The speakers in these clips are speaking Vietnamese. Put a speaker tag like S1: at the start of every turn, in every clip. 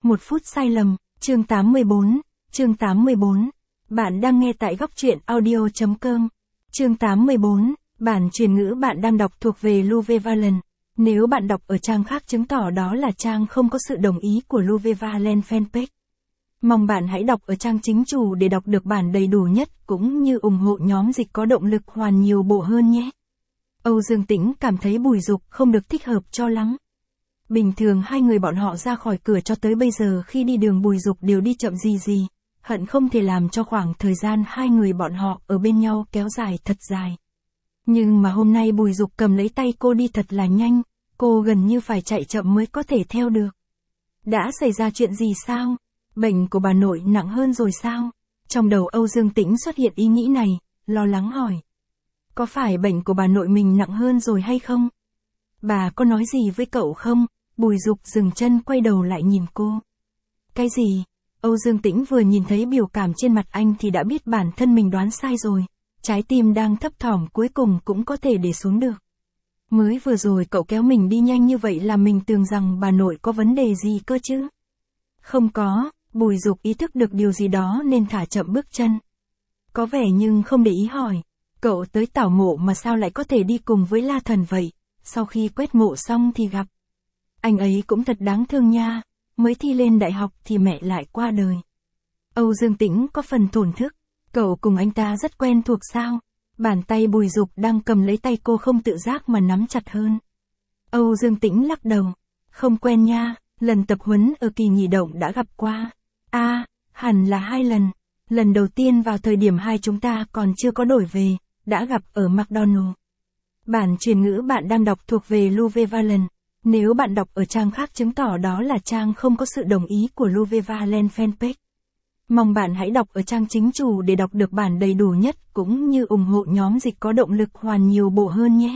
S1: 1 phút sai lầm, chương 84. Bạn đang nghe tại góc truyện audio.com. Chương 84, bản truyền ngữ bạn đang đọc thuộc về Louve Valen. Nếu bạn đọc ở trang khác chứng tỏ đó là trang không có sự đồng ý của Louve Valen fanpage. Mong bạn hãy đọc ở trang chính chủ để đọc được bản đầy đủ nhất cũng như ủng hộ nhóm dịch có động lực hoàn nhiều bộ hơn nhé. Âu Dương Tĩnh cảm thấy Bùi Dục không được thích hợp cho lắm. Bình thường hai người bọn họ ra khỏi cửa cho tới bây giờ khi đi đường Bùi Dục đều đi chậm gì, hận không thể làm cho khoảng thời gian hai người bọn họ ở bên nhau kéo dài thật dài. Nhưng mà hôm nay Bùi Dục cầm lấy tay cô đi thật là nhanh, cô gần như phải chạy chậm mới có thể theo được. Đã xảy ra chuyện gì sao? Bệnh của bà nội nặng hơn rồi sao? Trong đầu Âu Dương Tĩnh xuất hiện ý nghĩ này, lo lắng hỏi. Có phải bệnh của bà nội mình nặng hơn rồi hay không? Bà có nói gì với cậu không? Bùi Dục dừng chân quay đầu lại nhìn cô. Cái gì? Âu Dương Tĩnh vừa nhìn thấy biểu cảm trên mặt anh thì đã biết bản thân mình đoán sai rồi. Trái tim đang thấp thỏm cuối cùng cũng có thể để xuống được. Mới vừa rồi cậu kéo mình đi nhanh như vậy là mình tưởng rằng bà nội có vấn đề gì cơ chứ? Không có, Bùi Dục ý thức được điều gì đó nên thả chậm bước chân. Có vẻ nhưng không để ý hỏi. Cậu tới tảo mộ mà sao lại có thể đi cùng với La Thần vậy? Sau khi quét mộ xong thì gặp. Anh ấy cũng thật đáng thương nha, mới thi lên đại học thì mẹ lại qua đời. Âu Dương Tĩnh có phần thổn thức, cậu cùng anh ta rất quen thuộc sao? Bàn tay Bùi Dục đang cầm lấy tay cô không tự giác mà nắm chặt hơn. Âu Dương Tĩnh lắc đầu, không quen nha, lần tập huấn ở kỳ nghỉ động đã gặp qua. Hẳn là 2 lần. Lần đầu tiên vào thời điểm hai chúng ta còn chưa có đổi về, đã gặp ở McDonald. Bản truyền ngữ bạn đang đọc thuộc về Louve Valen. Nếu bạn đọc ở trang khác chứng tỏ đó là trang không có sự đồng ý của Louve Valen fanpage. Mong bạn hãy đọc ở trang chính chủ để đọc được bản đầy đủ nhất cũng như ủng hộ nhóm dịch có động lực hoàn nhiều bộ hơn nhé.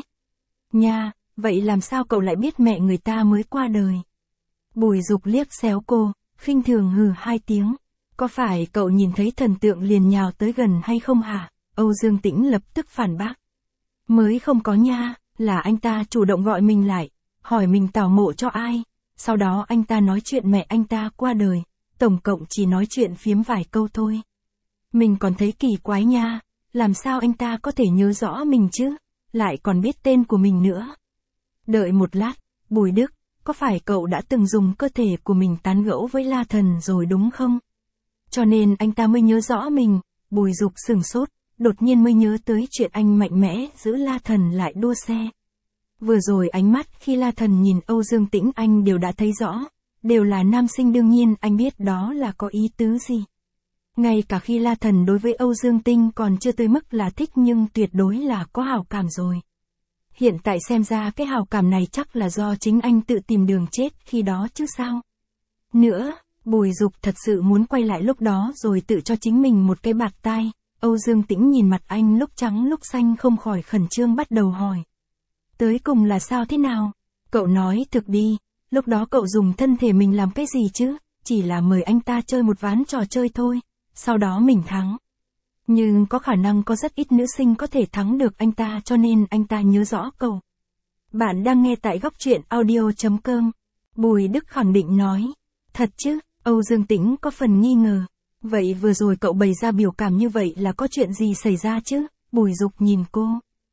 S1: Nha, vậy làm sao cậu lại biết mẹ người ta mới qua đời? Bùi Dục liếc xéo cô, khinh thường hừ 2 tiếng. Có phải cậu nhìn thấy thần tượng liền nhào tới gần hay không hả? Âu Dương Tĩnh lập tức phản bác. Mới không có nha, là anh ta chủ động gọi mình lại, hỏi mình tảo mộ cho ai. Sau đó anh ta nói chuyện mẹ anh ta qua đời, tổng cộng chỉ nói chuyện phiếm vài câu thôi. Mình còn thấy kỳ quái nha, làm sao anh ta có thể nhớ rõ mình chứ, lại còn biết tên của mình nữa. Đợi một lát, Bùi Đức, có phải cậu đã từng dùng cơ thể của mình tán gẫu với La Thần rồi đúng không? Cho nên anh ta mới nhớ rõ mình. Bùi Dục sửng sốt, đột nhiên mới nhớ tới chuyện anh mạnh mẽ giữ La Thần lại đua xe. Vừa rồi ánh mắt khi La Thần nhìn Âu Dương Tĩnh anh đều đã thấy rõ, đều là nam sinh đương nhiên anh biết đó là có ý tứ gì. Ngay cả khi La Thần đối với Âu Dương Tĩnh còn chưa tới mức là thích nhưng tuyệt đối là có hảo cảm rồi. Hiện tại xem ra cái hảo cảm này chắc là do chính anh tự tìm đường chết khi đó chứ sao. Nữa, Bùi Dục thật sự muốn quay lại lúc đó rồi tự cho chính mình một cái bạt tai. Âu Dương Tĩnh nhìn mặt anh lúc trắng lúc xanh không khỏi khẩn trương bắt đầu hỏi. Tới cùng là sao thế nào? Cậu nói thực đi, lúc đó cậu dùng thân thể mình làm cái gì chứ? Chỉ là mời anh ta chơi một ván trò chơi thôi, sau đó mình thắng. Nhưng có khả năng có rất ít nữ sinh có thể thắng được anh ta cho nên anh ta nhớ rõ cậu. Bạn đang nghe tại góc truyện audio.com. Bùi Đức khẳng định nói. Thật chứ? Âu Dương Tĩnh có phần nghi ngờ. Vậy vừa rồi cậu bày ra biểu cảm như vậy là có chuyện gì xảy ra chứ? Bùi Dục nhìn cô.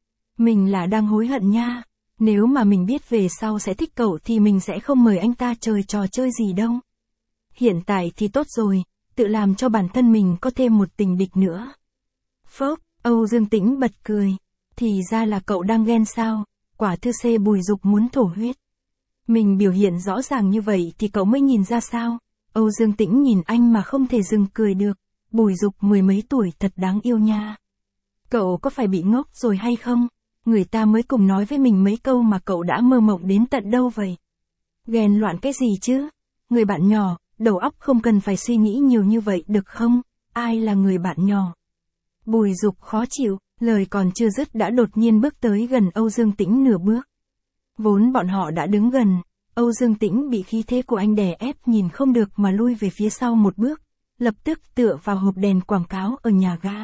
S1: Mình là đang hối hận nha. Nếu mà mình biết về sau sẽ thích cậu thì mình sẽ không mời anh ta chơi trò chơi gì đâu. Hiện tại thì tốt rồi, tự làm cho bản thân mình có thêm một tình địch nữa. Phốc, Âu Dương Tĩnh bật cười. Thì ra là cậu đang ghen sao? Quả thư C. Bùi Dục muốn thổ huyết. Mình biểu hiện rõ ràng như vậy thì cậu mới nhìn ra sao? Âu Dương Tĩnh nhìn anh mà không thể dừng cười được. Bùi Dục 10 mấy tuổi thật đáng yêu nha. Cậu có phải bị ngốc rồi hay không? Người ta mới cùng nói với mình mấy câu mà cậu đã mơ mộng đến tận đâu vậy? Ghen loạn cái gì chứ? Người bạn nhỏ, đầu óc không cần phải suy nghĩ nhiều như vậy được không? Ai là người bạn nhỏ? Bùi Dục khó chịu, lời còn chưa dứt đã đột nhiên bước tới gần Âu Dương Tĩnh nửa bước. Vốn bọn họ đã đứng gần, Âu Dương Tĩnh bị khí thế của anh đè ép nhìn không được mà lui về phía sau một bước, lập tức tựa vào hộp đèn quảng cáo ở nhà ga.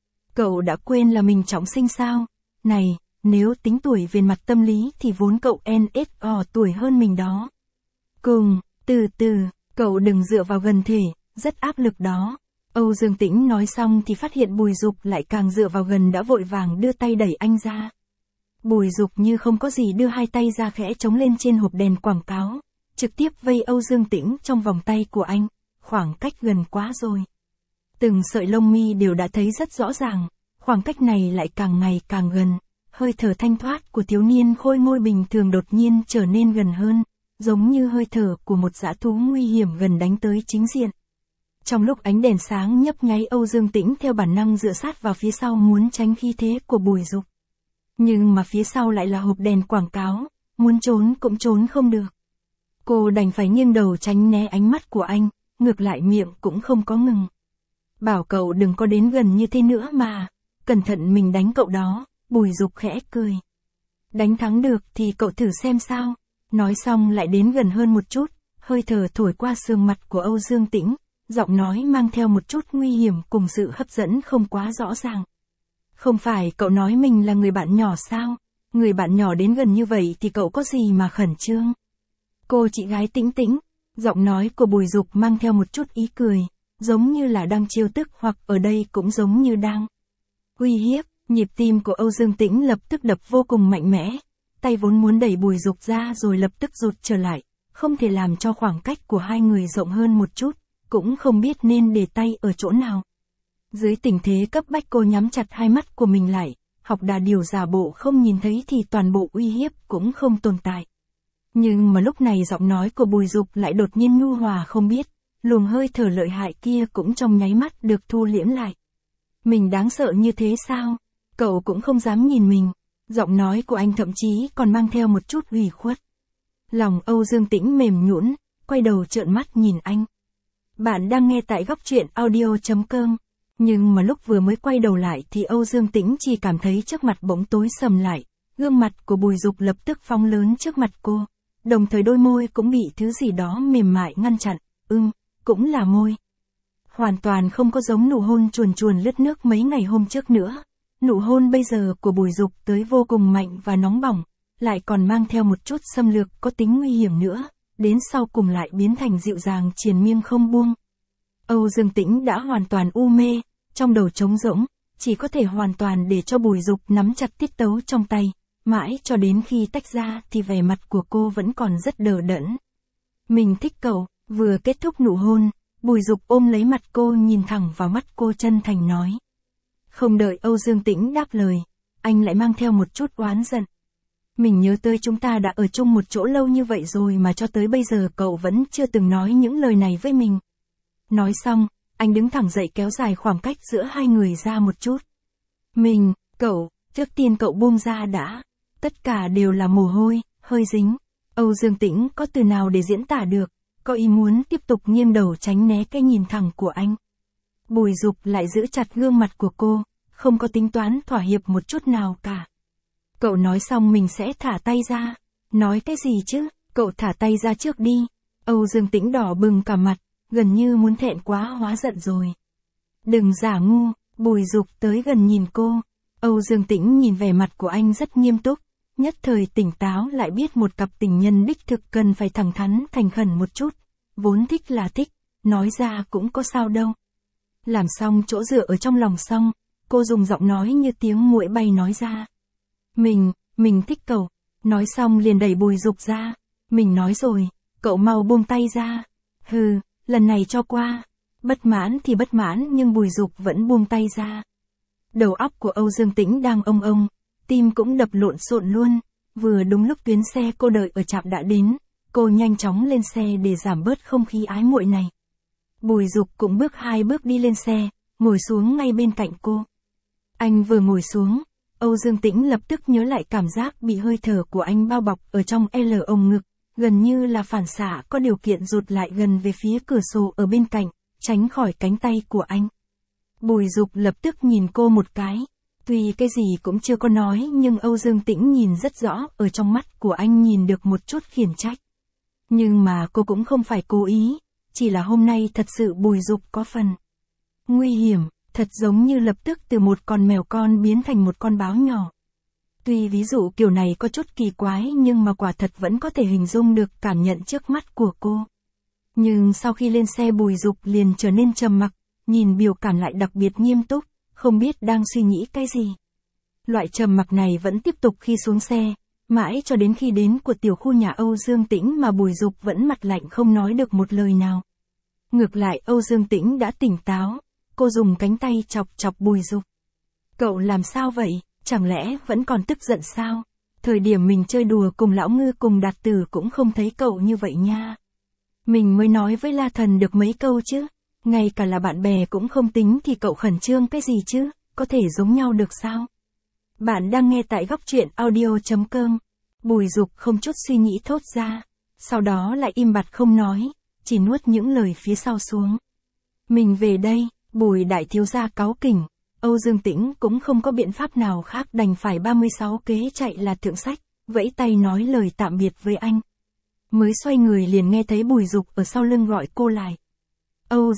S1: Cậu đã quên là mình trọng sinh sao? Này, nếu tính tuổi về mặt tâm lý thì vốn cậu NSO tuổi hơn mình đó. Cùng, từ từ, Cậu đừng dựa vào gần thể, rất áp lực đó. Âu Dương Tĩnh nói xong thì phát hiện Bùi Dục lại càng dựa vào gần, đã vội vàng đưa tay đẩy anh ra. Bùi Dục như không có gì đưa hai tay ra khẽ chống lên trên hộp đèn quảng cáo, trực tiếp vây Âu Dương Tĩnh trong vòng tay của anh, khoảng cách gần quá rồi. Từng sợi lông mi đều đã thấy rất rõ ràng, khoảng cách này lại càng ngày càng gần, hơi thở thanh thoát của thiếu niên khôi ngôi bình thường đột nhiên trở nên gần hơn, giống như hơi thở của một dã thú nguy hiểm gần đánh tới chính diện. Trong lúc ánh đèn sáng nhấp nháy, Âu Dương Tĩnh theo bản năng dựa sát vào phía sau muốn tránh khí thế của Bùi Dục. Nhưng mà phía sau lại là hộp đèn quảng cáo, muốn trốn cũng trốn không được. Cô đành phải nghiêng đầu tránh né ánh mắt của anh, ngược lại miệng cũng không có ngừng. Bảo cậu đừng có đến gần như thế nữa mà, cẩn thận mình đánh cậu đó. Bùi Dục khẽ cười. Đánh thắng được thì cậu thử xem sao. Nói xong lại đến gần hơn một chút, hơi thở thổi qua sườn mặt của Âu Dương Tĩnh, giọng nói mang theo một chút nguy hiểm cùng sự hấp dẫn không quá rõ ràng. Không phải cậu nói mình là người bạn nhỏ sao? Người bạn nhỏ đến gần như vậy thì cậu có gì mà khẩn trương? Cô chị gái Tĩnh Tĩnh, giọng nói của Bùi Dục mang theo một chút ý cười, giống như là đang trêu tức hoặc ở đây cũng giống như đang uy hiếp. Nhịp tim của Âu Dương Tĩnh lập tức đập vô cùng mạnh mẽ, tay vốn muốn đẩy Bùi Dục ra rồi lập tức rụt trở lại, không thể làm cho khoảng cách của hai người rộng hơn một chút, cũng không biết nên để tay ở chỗ nào. Dưới tình thế cấp bách cô nhắm chặt hai mắt của mình lại, học đà điều giả bộ không nhìn thấy thì toàn bộ uy hiếp cũng không tồn tại. Nhưng mà lúc này giọng nói của Bùi Dục lại đột nhiên nhu hòa không biết, luồng hơi thở lợi hại kia cũng trong nháy mắt được thu liễm lại. Mình đáng sợ như thế sao? Cậu cũng không dám nhìn mình. Giọng nói của anh thậm chí còn mang theo một chút ủy khuất. Lòng Âu Dương Tĩnh mềm nhũn, quay đầu trợn mắt nhìn anh. Bạn đang nghe tại Góc Truyện Audio.com. Nhưng mà lúc vừa mới quay đầu lại thì Âu Dương Tĩnh chỉ cảm thấy trước mặt bỗng tối sầm lại, gương mặt của Bùi Dục lập tức phóng lớn trước mặt cô, đồng thời đôi môi cũng bị thứ gì đó mềm mại ngăn chặn, cũng là môi. Hoàn toàn không có giống nụ hôn chuồn chuồn lướt nước mấy ngày hôm trước nữa. Nụ hôn bây giờ của Bùi Dục tới vô cùng mạnh và nóng bỏng, lại còn mang theo một chút xâm lược có tính nguy hiểm nữa, đến sau cùng lại biến thành dịu dàng triền miên không buông. Âu Dương Tĩnh đã hoàn toàn u mê, trong đầu trống rỗng, chỉ có thể hoàn toàn để cho Bùi Dục nắm chặt tiết tấu trong tay, mãi cho đến khi tách ra thì vẻ mặt của cô vẫn còn rất đờ đẫn. Mình thích cậu. Vừa kết thúc nụ hôn, Bùi Dục ôm lấy mặt cô nhìn thẳng vào mắt cô chân thành nói. Không đợi Âu Dương Tĩnh đáp lời, anh lại mang theo một chút oán giận. Mình nhớ tới chúng ta đã ở chung một chỗ lâu như vậy rồi mà cho tới bây giờ cậu vẫn chưa từng nói những lời này với mình. Nói xong, anh đứng thẳng dậy kéo dài khoảng cách giữa hai người ra một chút. Cậu, trước tiên cậu buông ra đã. Tất cả đều là mồ hôi, hơi dính. Âu Dương Tĩnh có từ nào để diễn tả được, có ý muốn tiếp tục nghiêng đầu tránh né cái nhìn thẳng của anh. Bùi Dục lại giữ chặt gương mặt của cô, không có tính toán thỏa hiệp một chút nào cả. Cậu nói xong mình sẽ thả tay ra. Nói cái gì chứ, cậu thả tay ra trước đi. Âu Dương Tĩnh đỏ bừng cả mặt, gần như muốn thẹn quá hóa giận rồi. Đừng giả ngu. Bùi Dục tới gần nhìn cô. Âu Dương Tĩnh nhìn vẻ mặt của anh rất nghiêm túc, nhất thời tỉnh táo lại biết một cặp tình nhân đích thực cần phải thẳng thắn thành khẩn một chút. Vốn thích là thích, nói ra cũng có sao đâu. Làm xong chỗ dựa ở trong lòng xong, cô dùng giọng nói như tiếng muỗi bay nói ra. Mình thích cậu. Nói xong liền đẩy Bùi Dục ra. Mình nói rồi, cậu mau buông tay ra. Hừ, lần này cho qua. Bất mãn thì bất mãn nhưng Bùi Dục vẫn buông tay ra. Đầu óc của Âu Dương Tĩnh đang ông, tim cũng đập lộn xộn luôn. Vừa đúng lúc tuyến xe cô đợi ở trạm đã đến, cô nhanh chóng lên xe để giảm bớt không khí ái muội này. Bùi Dục cũng bước 2 bước đi lên xe, ngồi xuống ngay bên cạnh cô. Anh vừa ngồi xuống, Âu Dương Tĩnh lập tức nhớ lại cảm giác bị hơi thở của anh bao bọc ở trong ống ngực, gần như là phản xạ có điều kiện rụt lại gần về phía cửa sổ ở bên cạnh, tránh khỏi cánh tay của anh. Bùi Dục lập tức nhìn cô một cái. Tuy cái gì cũng chưa có nói nhưng Âu Dương Tĩnh nhìn rất rõ, ở trong mắt của anh nhìn được một chút khiển trách. Nhưng mà cô cũng không phải cố ý, chỉ là hôm nay thật sự Bùi Dục có phần nguy hiểm, thật giống như lập tức từ một con mèo con biến thành một con báo nhỏ. Tuy ví dụ kiểu này có chút kỳ quái nhưng mà quả thật vẫn có thể hình dung được cảm nhận trước mắt của cô. Nhưng sau khi lên xe Bùi Dục liền trở nên trầm mặc, nhìn biểu cảm lại đặc biệt nghiêm túc, không biết đang suy nghĩ cái gì. Loại trầm mặc này vẫn tiếp tục khi xuống xe, mãi cho đến khi đến của tiểu khu nhà Âu Dương Tĩnh mà Bùi Dục vẫn mặt lạnh không nói được một lời nào. Ngược lại Âu Dương Tĩnh đã tỉnh táo, cô dùng cánh tay chọc chọc Bùi Dục. Cậu làm sao vậy, chẳng lẽ vẫn còn tức giận sao? Thời điểm mình chơi đùa cùng Lão Ngư cùng Đạt Tử cũng không thấy cậu như vậy nha. Mình mới nói với La Thần được mấy câu chứ, ngay cả là bạn bè cũng không tính thì cậu khẩn trương cái gì chứ, có thể giống nhau được sao? Bạn đang nghe tại góc truyện audio.com. Bùi Dục không chút suy nghĩ thốt ra, sau đó lại im bặt không nói, chỉ nuốt những lời phía sau xuống. Mình về đây, Bùi đại thiếu gia cáu kỉnh, Âu Dương Tĩnh cũng không có biện pháp nào khác đành phải 36 kế chạy là thượng sách, vẫy tay nói lời tạm biệt với anh. Mới xoay người liền nghe thấy Bùi Dục ở sau lưng gọi cô lại. Âu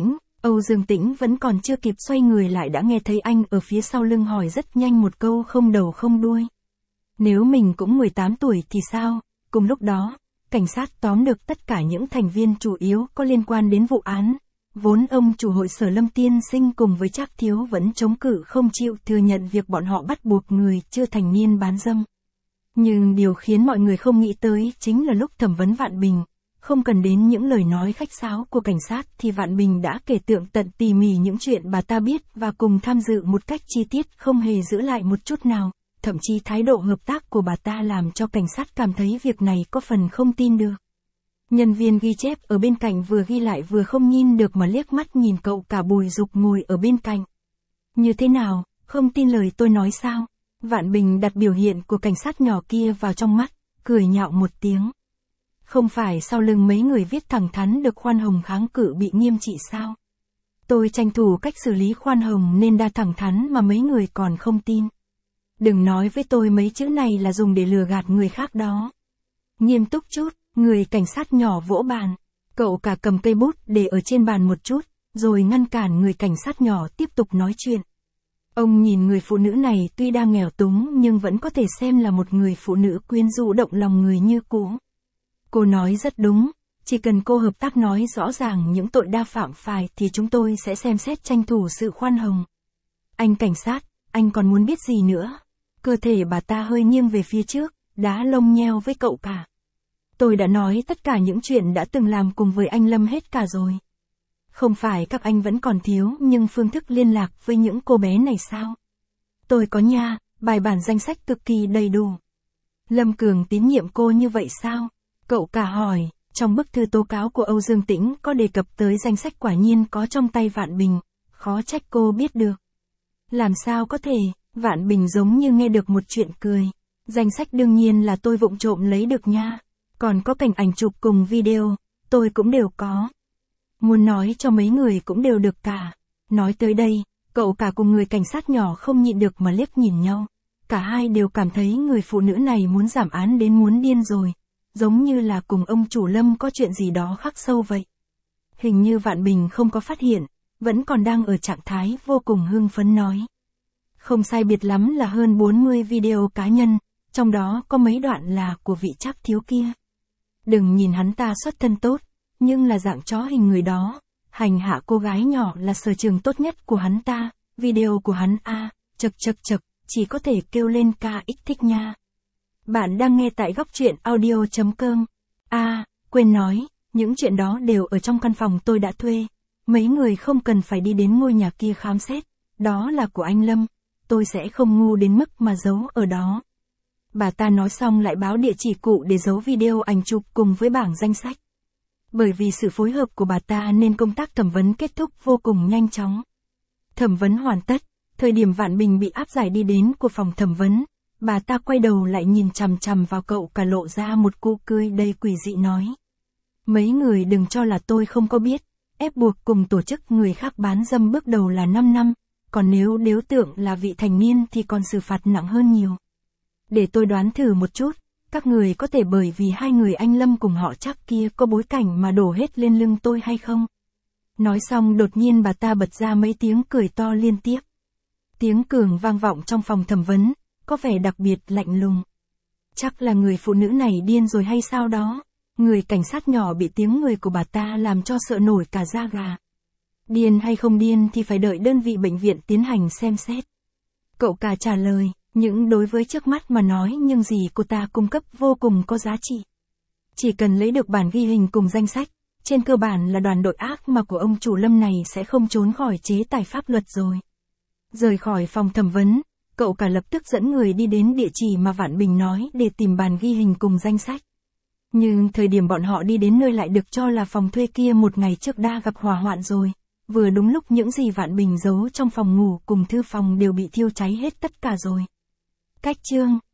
S1: Dương Tĩnh vẫn còn chưa kịp xoay người lại đã nghe thấy anh ở phía sau lưng hỏi rất nhanh một câu không đầu không đuôi. Nếu mình cũng 18 tuổi thì sao? Cùng lúc đó, cảnh sát tóm được tất cả những thành viên chủ yếu có liên quan đến vụ án. Vốn ông chủ hội Sở Lâm tiên sinh cùng với Trác Thiếu vẫn chống cự không chịu thừa nhận việc bọn họ bắt buộc người chưa thành niên bán dâm. Nhưng điều khiến mọi người không nghĩ tới chính là lúc thẩm vấn Vạn Bình, không cần đến những lời nói khách sáo của cảnh sát thì Vạn Bình đã kể tường tận tỉ mỉ những chuyện bà ta biết và cùng tham dự một cách chi tiết không hề giữ lại một chút nào, thậm chí thái độ hợp tác của bà ta làm cho cảnh sát cảm thấy việc này có phần không tin được. Nhân viên ghi chép ở bên cạnh vừa ghi lại vừa không nhìn được mà liếc mắt nhìn cậu cả Bùi Dục ngồi ở bên cạnh. Như thế nào, không tin lời tôi nói sao? Vạn Bình đặt biểu hiện của cảnh sát nhỏ kia vào trong mắt, cười nhạo một tiếng. Không phải sau lưng mấy người viết thẳng thắn được khoan hồng kháng cự bị nghiêm trị sao? Tôi tranh thủ cách xử lý khoan hồng nên đa thẳng thắn mà mấy người còn không tin. Đừng nói với tôi mấy chữ này là dùng để lừa gạt người khác đó. Nghiêm túc chút, người cảnh sát nhỏ vỗ bàn. Cậu cả cầm cây bút để ở trên bàn một chút, rồi ngăn cản người cảnh sát nhỏ tiếp tục nói chuyện. Ông nhìn người phụ nữ này tuy đang nghèo túng nhưng vẫn có thể xem là một người phụ nữ quyến rũ động lòng người như cũ. Cô nói rất đúng, chỉ cần cô hợp tác nói rõ ràng những tội đa phạm phải thì chúng tôi sẽ xem xét tranh thủ sự khoan hồng. Anh cảnh sát, anh còn muốn biết gì nữa? Cơ thể bà ta hơi nghiêng về phía trước, đá lông nheo với cậu cả. Tôi đã nói tất cả những chuyện đã từng làm cùng với anh Lâm hết cả rồi. Không phải các anh vẫn còn thiếu nhưng phương thức liên lạc với những cô bé này sao? Tôi có nha, bài bản danh sách cực kỳ đầy đủ. Lâm Cường tín nhiệm cô như vậy sao? Cậu cả hỏi, trong bức thư tố cáo của Âu Dương Tĩnh có đề cập tới danh sách quả nhiên có trong tay Vạn Bình, khó trách cô biết được. Làm sao có thể, Vạn Bình giống như nghe được một chuyện cười. Danh sách đương nhiên là tôi vụng trộm lấy được nha. Còn có cảnh ảnh chụp cùng video, tôi cũng đều có. Muốn nói cho mấy người cũng đều được cả. Nói tới đây, cậu cả cùng người cảnh sát nhỏ không nhịn được mà liếc nhìn nhau. Cả hai đều cảm thấy người phụ nữ này muốn giảm án đến muốn điên rồi. Giống như là cùng ông chủ Lâm có chuyện gì đó khắc sâu vậy. Hình như Vạn Bình không có phát hiện, vẫn còn đang ở trạng thái vô cùng hưng phấn nói. Không sai biệt lắm là hơn 40 video cá nhân, trong đó có mấy đoạn là của vị Trác Thiếu kia. Đừng nhìn hắn ta xuất thân tốt, nhưng là dạng chó hình người đó, hành hạ cô gái nhỏ là sở trường tốt nhất của hắn ta, video của hắn chật, chỉ có thể kêu lên KX thích nha. Bạn đang nghe tại góc truyện audio.com. Quên nói, những chuyện đó đều ở trong căn phòng tôi đã thuê. Mấy người không cần phải đi đến ngôi nhà kia khám xét, đó là của anh Lâm, tôi sẽ không ngu đến mức mà giấu ở đó. Bà ta nói xong lại báo địa chỉ cụ để giấu video ảnh chụp cùng với bảng danh sách. Bởi vì sự phối hợp của bà ta nên công tác thẩm vấn kết thúc vô cùng nhanh chóng. Thẩm vấn hoàn tất, thời điểm Vạn Bình bị áp giải đi đến của phòng thẩm vấn, bà ta quay đầu lại nhìn chằm chằm vào cậu cả lộ ra một cú cười đầy quỷ dị nói. Mấy người đừng cho là tôi không có biết, ép buộc cùng tổ chức người khác bán dâm bước đầu là 5 năm, còn nếu đối tượng là vị thành niên thì còn xử phạt nặng hơn nhiều. Để tôi đoán thử một chút, các người có thể bởi vì hai người anh Lâm cùng họ Trác kia có bối cảnh mà đổ hết lên lưng tôi hay không? Nói xong đột nhiên bà ta bật ra mấy tiếng cười to liên tiếp. Tiếng cường vang vọng trong phòng thẩm vấn, có vẻ đặc biệt lạnh lùng. Chắc là người phụ nữ này điên rồi hay sao đó? Người cảnh sát nhỏ bị tiếng người của bà ta làm cho sợ nổi cả da gà. Điên hay không điên thì phải đợi đơn vị bệnh viện tiến hành xem xét. Cậu cả trả lời, những đối với trước mắt mà nói nhưng gì cô ta cung cấp vô cùng có giá trị. Chỉ cần lấy được bản ghi hình cùng danh sách, trên cơ bản là đoàn đội ác mà của ông chủ Lâm này sẽ không trốn khỏi chế tài pháp luật rồi. Rời khỏi phòng thẩm vấn, cậu cả lập tức dẫn người đi đến địa chỉ mà Vạn Bình nói để tìm bản ghi hình cùng danh sách. Nhưng thời điểm bọn họ đi đến nơi lại được cho là phòng thuê kia một ngày trước đã gặp hỏa hoạn rồi. Vừa đúng lúc những gì Vạn Bình giấu trong phòng ngủ cùng thư phòng đều bị thiêu cháy hết tất cả rồi. Cách chương